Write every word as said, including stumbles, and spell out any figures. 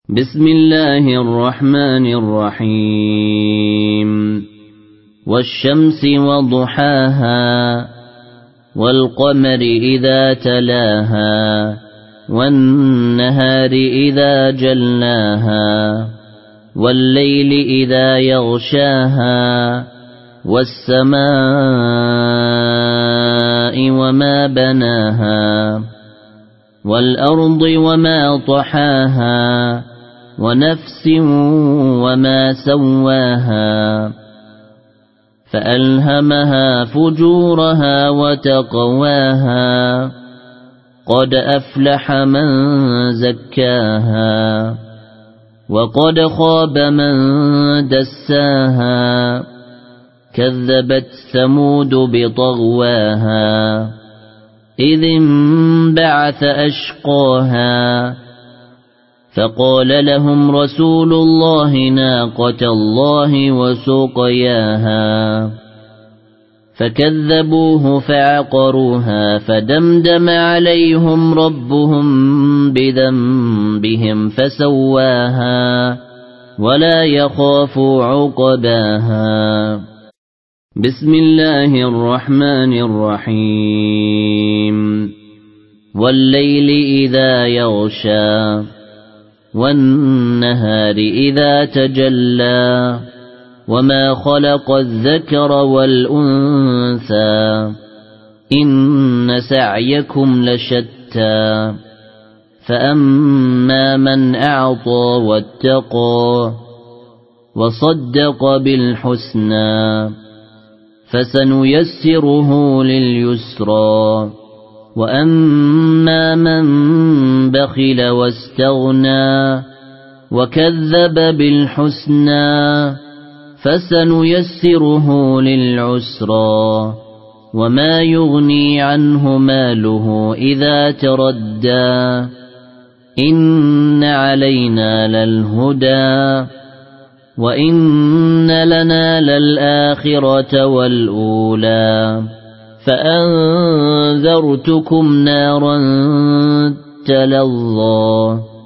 بسم الله الرحمن الرحيم والشمس وضحاها والقمر إذا تلاها والنهار إذا جلاها والليل إذا يغشاها والسماء وما بناها والأرض وما طحاها ونفس وما سواها فألهمها فجورها وتقواها قد أفلح من زكاها وقد خاب من دساها كذبت ثمود بطغواها إذ انبعث أشقاها فقال لهم رسول الله ناقة الله وسقياها فكذبوه فعقروها فدمدم عليهم ربهم بذنبهم فسواها ولا يخاف عقباها. بسم الله الرحمن الرحيم والليل إذا يغشى والنهار إذا تجلى وما خلق الذكر والأنثى إن سعيكم لشتى فأما من أعطى واتقى وصدق بالحسنى فسنيسره لليسرى وأما من بخل واستغنى وكذب بالحسنى فسنيسره للعسرى وما يغني عنه ماله إذا تردى إن علينا للهدى وإن لنا للآخرة والأولى فأنذرتكم نارا تلظى